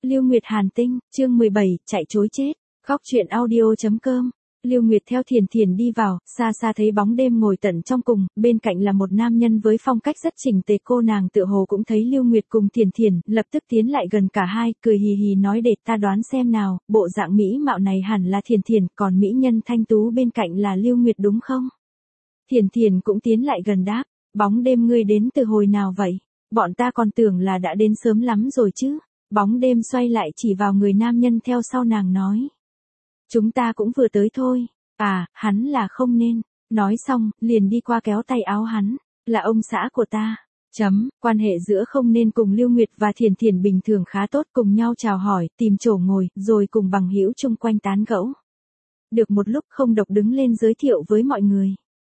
Lưu Nguyệt Hàn Tinh, chương 17, chạy chối chết. Khóc chuyện audio.com. Lưu Nguyệt theo Thiền Thiền đi vào, xa xa thấy bóng đêm ngồi tận trong cùng, bên cạnh là một nam nhân với phong cách rất chỉnh tề. Cô nàng tựa hồ cũng thấy Lưu Nguyệt cùng Thiền Thiền, lập tức tiến lại gần cả hai, cười hì hì nói để ta đoán xem nào, bộ dạng mỹ mạo này hẳn là Thiền Thiền, còn mỹ nhân thanh tú bên cạnh là Lưu Nguyệt đúng không? Thiền Thiền cũng tiến lại gần đáp, bóng đêm ngươi đến từ hồi nào vậy? Bọn ta còn tưởng là đã đến sớm lắm rồi chứ. Bóng đêm xoay lại chỉ vào người nam nhân theo sau nàng nói. Chúng ta cũng vừa tới thôi. À, hắn là không nên. Nói xong, liền đi qua kéo tay áo hắn. Là ông xã của ta. Quan hệ giữa không nên cùng Lưu Nguyệt và Thiền Thiền bình thường khá tốt, cùng nhau chào hỏi, tìm chỗ ngồi, rồi cùng bằng hữu chung quanh tán gẫu. Được một lúc Không Độc đứng lên giới thiệu với mọi người.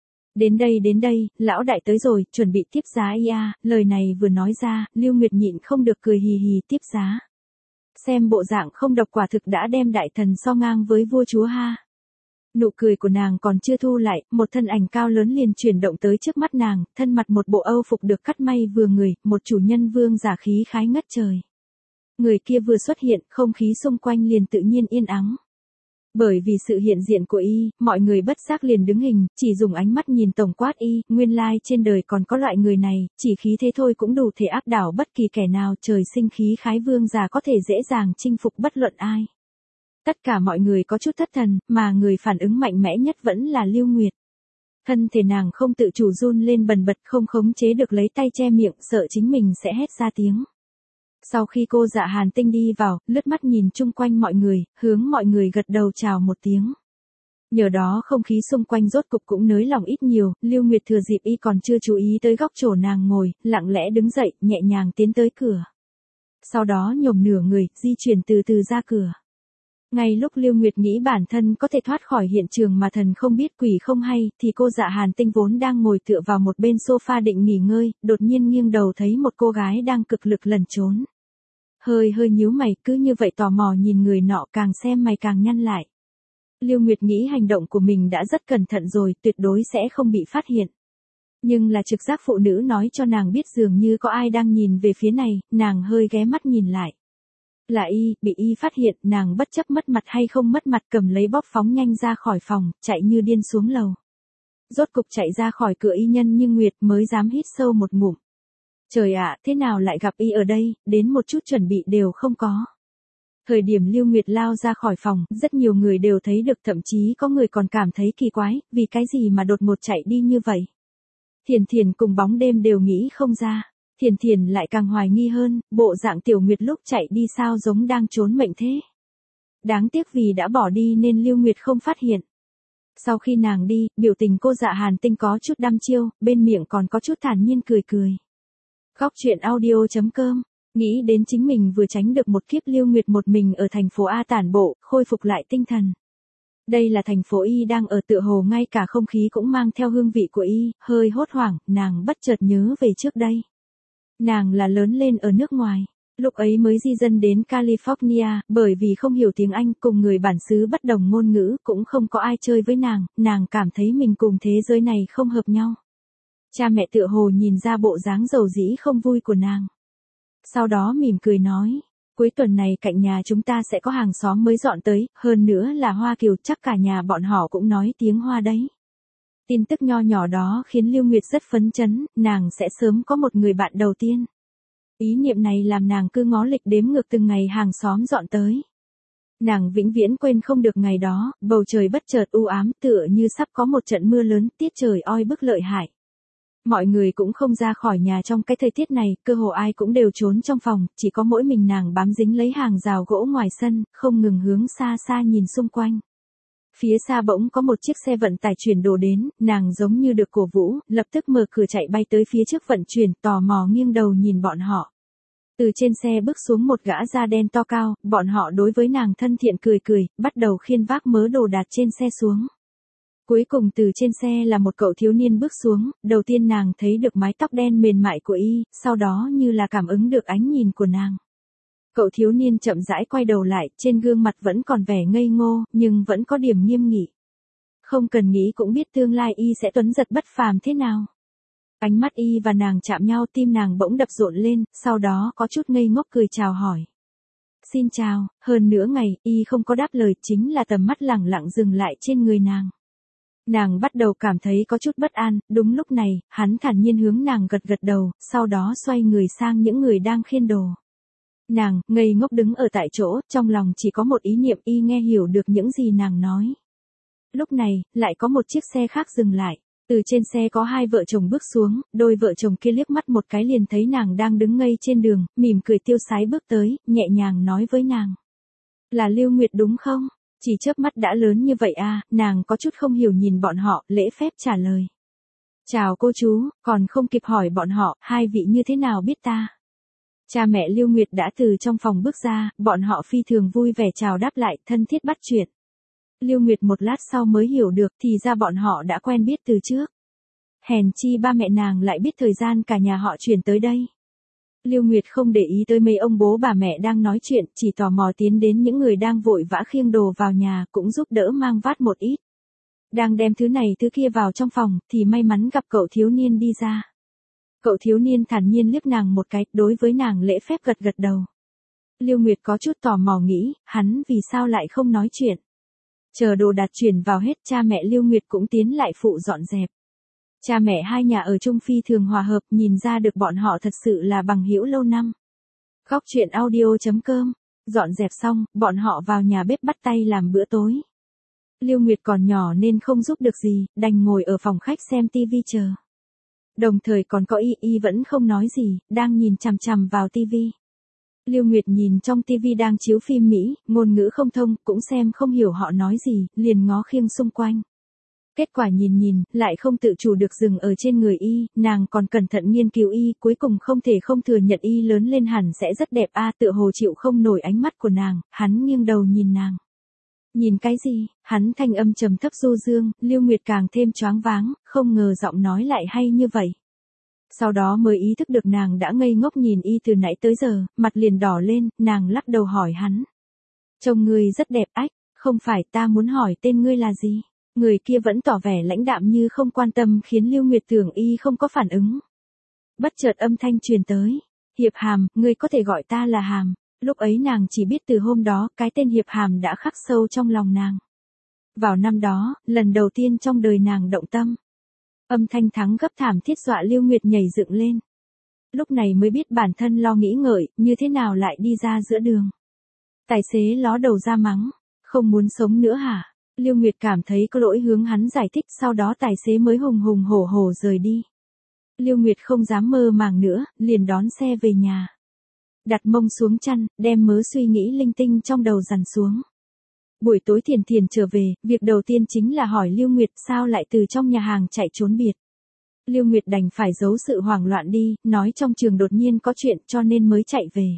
Đến đây, lão đại tới rồi, chuẩn bị tiếp giá ia. Lời này vừa nói ra, Lưu Nguyệt nhịn không được cười hì hì tiếp giá. Xem bộ dạng Không Độc quả thực đã đem đại thần so ngang với vua chúa ha. Nụ cười của nàng còn chưa thu lại, một thân ảnh cao lớn liền chuyển động tới trước mắt nàng, thân mặt một bộ âu phục được cắt may vừa người, một chủ nhân vương giả khí khái ngất trời. Người kia vừa xuất hiện, không khí xung quanh liền tự nhiên yên ắng. Bởi vì sự hiện diện của y, mọi người bất giác liền đứng hình, chỉ dùng ánh mắt nhìn tổng quát y, nguyên lai trên đời còn có loại người này, chỉ khí thế thôi cũng đủ thể áp đảo bất kỳ kẻ nào, trời sinh khí khái vương giả có thể dễ dàng chinh phục bất luận ai. Tất cả mọi người có chút thất thần, mà người phản ứng mạnh mẽ nhất vẫn là Lưu Nguyệt. Thân thể nàng không tự chủ run lên bần bật, không khống chế được lấy tay che miệng, sợ chính mình sẽ hét ra tiếng. Sau khi cô Dạ Hàn Tinh đi vào, lướt mắt nhìn chung quanh mọi người, hướng mọi người gật đầu chào một tiếng. Nhờ đó không khí xung quanh rốt cục cũng nới lỏng ít nhiều, Lưu Nguyệt thừa dịp y còn chưa chú ý tới góc chỗ nàng ngồi, lặng lẽ đứng dậy, nhẹ nhàng tiến tới cửa. Sau đó nhổm nửa người, di chuyển từ từ ra cửa. Ngay lúc Lưu Nguyệt nghĩ bản thân có thể thoát khỏi hiện trường mà thần không biết quỷ không hay, thì cô Dạ Hàn Tinh vốn đang ngồi tựa vào một bên sofa định nghỉ ngơi, đột nhiên nghiêng đầu thấy một cô gái đang cực lực lẩn trốn. Hơi nhíu mày, cứ như vậy tò mò nhìn người nọ, càng xem mày càng nhăn lại. Lưu Nguyệt nghĩ hành động của mình đã rất cẩn thận rồi, tuyệt đối sẽ không bị phát hiện. Nhưng là trực giác phụ nữ nói cho nàng biết dường như có ai đang nhìn về phía này, nàng hơi ghé mắt nhìn lại. Là y, bị y phát hiện, nàng bất chấp mất mặt hay không mất mặt cầm lấy bóp phóng nhanh ra khỏi phòng, chạy như điên xuống lầu. Rốt cục chạy ra khỏi cửa y nhân như Nguyệt mới dám hít sâu một ngụm. Trời ạ, thế nào lại gặp y ở đây, đến một chút chuẩn bị đều không có. Thời điểm Lưu Nguyệt lao ra khỏi phòng, rất nhiều người đều thấy được, thậm chí có người còn cảm thấy kỳ quái, vì cái gì mà đột ngột chạy đi như vậy. Thiền Thiền cùng bóng đêm đều nghĩ không ra. Thiền Thiền lại càng hoài nghi hơn, bộ dạng Tiểu Nguyệt lúc chạy đi sao giống đang trốn mệnh thế. Đáng tiếc vì đã bỏ đi nên Lưu Nguyệt không phát hiện. Sau khi nàng đi, biểu tình cô Dạ Hàn Tinh có chút đăm chiêu, bên miệng còn có chút thản nhiên cười. Khóc chuyện audio.com. Nghĩ đến chính mình vừa tránh được một kiếp, Lưu Nguyệt một mình ở thành phố A tản bộ, khôi phục lại tinh thần. Đây là thành phố Y đang ở, tựa hồ ngay cả không khí cũng mang theo hương vị của Y, hơi hốt hoảng, nàng bất chợt nhớ về trước đây. Nàng là lớn lên ở nước ngoài, lúc ấy mới di dân đến California, bởi vì không hiểu tiếng Anh, cùng người bản xứ bất đồng ngôn ngữ, cũng không có ai chơi với nàng cảm thấy mình cùng thế giới này không hợp nhau. Cha mẹ tựa hồ nhìn ra bộ dáng dầu dĩ không vui của nàng. Sau đó mỉm cười nói, cuối tuần này cạnh nhà chúng ta sẽ có hàng xóm mới dọn tới, hơn nữa là Hoa Kiều, chắc cả nhà bọn họ cũng nói tiếng Hoa đấy. Tin tức nho nhỏ đó khiến Lưu Nguyệt rất phấn chấn, nàng sẽ sớm có một người bạn đầu tiên. Ý niệm này làm nàng cứ ngó lịch đếm ngược từng ngày hàng xóm dọn tới. Nàng vĩnh viễn quên không được ngày đó, bầu trời bất chợt u ám tựa như sắp có một trận mưa lớn, tiết trời oi bức lợi hại. Mọi người cũng không ra khỏi nhà trong cái thời tiết này, cơ hồ ai cũng đều trốn trong phòng, chỉ có mỗi mình nàng bám dính lấy hàng rào gỗ ngoài sân, không ngừng hướng xa xa nhìn xung quanh. Phía xa bỗng có một chiếc xe vận tải chuyển đồ đến, nàng giống như được cổ vũ, lập tức mở cửa chạy bay tới phía trước vận chuyển, tò mò nghiêng đầu nhìn bọn họ. Từ trên xe bước xuống một gã da đen to cao, bọn họ đối với nàng thân thiện cười, bắt đầu khiêng vác mớ đồ đạc trên xe xuống. Cuối cùng từ trên xe là một cậu thiếu niên bước xuống, đầu tiên nàng thấy được mái tóc đen mềm mại của y, sau đó như là cảm ứng được ánh nhìn của nàng. Cậu thiếu niên chậm rãi quay đầu lại, trên gương mặt vẫn còn vẻ ngây ngô, nhưng vẫn có điểm nghiêm nghị. Không cần nghĩ cũng biết tương lai y sẽ tuấn giật bất phàm thế nào. Ánh mắt y và nàng chạm nhau, tim nàng bỗng đập rộn lên, sau đó có chút ngây ngốc cười chào hỏi. Xin chào, hơn nửa ngày, y không có đáp lời, chính là tầm mắt lẳng lặng dừng lại trên người nàng. Nàng bắt đầu cảm thấy có chút bất an, đúng lúc này, hắn thản nhiên hướng nàng gật gật đầu, sau đó xoay người sang những người đang khiêng đồ. Nàng, ngây ngốc đứng ở tại chỗ, trong lòng chỉ có một ý niệm, y nghe hiểu được những gì nàng nói. Lúc này, lại có một chiếc xe khác dừng lại. Từ trên xe có hai vợ chồng bước xuống, đôi vợ chồng kia liếc mắt một cái liền thấy nàng đang đứng ngây trên đường, mỉm cười tiêu sái bước tới, nhẹ nhàng nói với nàng. Là Lưu Nguyệt đúng không? Chỉ chớp mắt đã lớn như vậy à, nàng có chút không hiểu nhìn bọn họ, lễ phép trả lời. Chào cô chú, còn không kịp hỏi bọn họ, hai vị như thế nào biết ta? Cha mẹ Lưu Nguyệt đã từ trong phòng bước ra, bọn họ phi thường vui vẻ chào đáp lại, thân thiết bắt chuyện. Lưu Nguyệt một lát sau mới hiểu được thì ra bọn họ đã quen biết từ trước. Hèn chi ba mẹ nàng lại biết thời gian cả nhà họ chuyển tới đây. Lưu Nguyệt không để ý tới mấy ông bố bà mẹ đang nói chuyện, chỉ tò mò tiến đến những người đang vội vã khiêng đồ vào nhà, cũng giúp đỡ mang vác một ít. Đang đem thứ này thứ kia vào trong phòng, thì may mắn gặp cậu thiếu niên đi ra. Cậu thiếu niên thản nhiên liếc nàng một cái, đối với nàng lễ phép gật gật đầu. Lưu Nguyệt có chút tò mò nghĩ, hắn vì sao lại không nói chuyện. Chờ đồ đạc chuyển vào hết, cha mẹ Lưu Nguyệt cũng tiến lại phụ dọn dẹp. Cha mẹ hai nhà ở chung phi thường hòa hợp, nhìn ra được bọn họ thật sự là bằng hữu lâu năm. Góc truyện audio.com. Dọn dẹp xong, bọn họ vào nhà bếp bắt tay làm bữa tối. Lưu Nguyệt còn nhỏ nên không giúp được gì, đành ngồi ở phòng khách xem tivi chờ. Đồng thời còn có y vẫn không nói gì, đang nhìn chằm chằm vào tivi. Lưu Nguyệt nhìn trong tivi đang chiếu phim Mỹ, ngôn ngữ không thông, cũng xem không hiểu họ nói gì, liền ngó khiêng xung quanh. Kết quả nhìn, lại không tự chủ được dừng ở trên người y, nàng còn cẩn thận nghiên cứu y, cuối cùng không thể không thừa nhận y lớn lên hẳn sẽ rất đẹp a, tựa hồ chịu không nổi ánh mắt của nàng, hắn nghiêng đầu nhìn nàng. Nhìn cái gì? Hắn thanh âm trầm thấp du dương, Lưu Nguyệt càng thêm choáng váng, không ngờ giọng nói lại hay như vậy. Sau đó mới ý thức được nàng đã ngây ngốc nhìn y từ nãy tới giờ, mặt liền đỏ lên, nàng lắc đầu hỏi hắn. Trông ngươi rất đẹp ách, không phải, ta muốn hỏi tên ngươi là gì? Người kia vẫn tỏ vẻ lãnh đạm như không quan tâm, khiến Lưu Nguyệt tưởng y không có phản ứng. Bất chợt âm thanh truyền tới. Hiệp Hàm, ngươi có thể gọi ta là Hàm. Lúc ấy nàng chỉ biết từ hôm đó, cái tên Hiệp Hàm đã khắc sâu trong lòng nàng. Vào năm đó, lần đầu tiên trong đời nàng động tâm. Âm thanh thắng gấp thảm thiết dọa Lưu Nguyệt nhảy dựng lên. Lúc này mới biết bản thân lo nghĩ ngợi, như thế nào lại đi ra giữa đường. Tài xế ló đầu ra mắng. Không muốn sống nữa hả? Lưu Nguyệt cảm thấy có lỗi hướng hắn giải thích, sau đó tài xế mới hùng hùng hổ hổ rời đi. Lưu Nguyệt không dám mơ màng nữa, liền đón xe về nhà. Đặt mông xuống chăn, đem mớ suy nghĩ linh tinh trong đầu dằn xuống. Buổi tối Thiền trở về, việc đầu tiên chính là hỏi Lưu Nguyệt sao lại từ trong nhà hàng chạy trốn biệt. Lưu Nguyệt đành phải giấu sự hoảng loạn đi, nói trong trường đột nhiên có chuyện cho nên mới chạy về.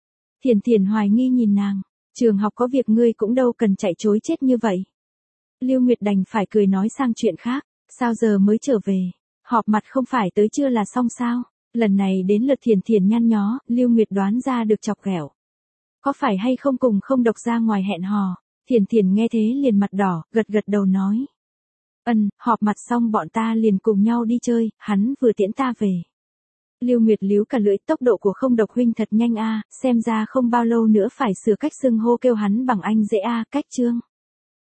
Thiền hoài nghi nhìn nàng, trường học có việc ngươi cũng đâu cần chạy trối chết như vậy. Lưu Nguyệt đành phải cười nói sang chuyện khác, sao giờ mới trở về, họp mặt không phải tới chưa là xong sao, lần này đến lượt Thiền nhăn nhó, Lưu Nguyệt đoán ra được chọc ghẹo. Có phải hay không cùng không độc ra ngoài hẹn hò, Thiền nghe thế liền mặt đỏ, gật đầu nói. Họp mặt xong bọn ta liền cùng nhau đi chơi, hắn vừa tiễn ta về. Lưu Nguyệt líu cả lưỡi, tốc độ của không độc huynh thật nhanh a, xem ra không bao lâu nữa phải sửa cách xưng hô kêu hắn bằng anh dễ a, cách Trương.